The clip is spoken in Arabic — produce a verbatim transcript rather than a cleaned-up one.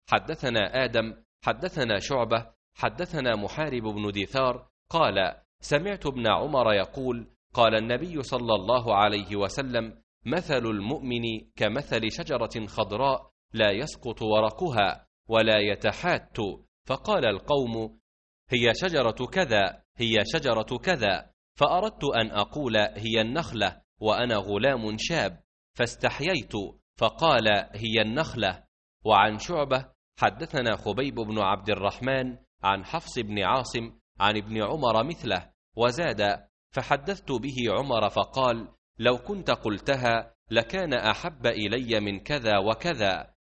حدثنا آدم حدثنا شعبة حدثنا محارب بن دثار قال سمعت ابن عمر يقول قال النبي صلى الله عليه وسلم مثل المؤمن كمثل شجرة خضراء لا يسقط ورقها ولا يتحات، فقال القوم هي شجرة كذا هي شجرة كذا، فأردت أن أقول هي النخلة وأنا غلام شاب، فاستحييت فقال هي النخلة. وعن شعبة حدثنا خبيب بن عبد الرحمن عن حفص بن عاصم عن ابن عمر مثله، وزاد فحدثت به عمر فقال لو كنت قلتها لكان أحب إلي من كذا وكذا،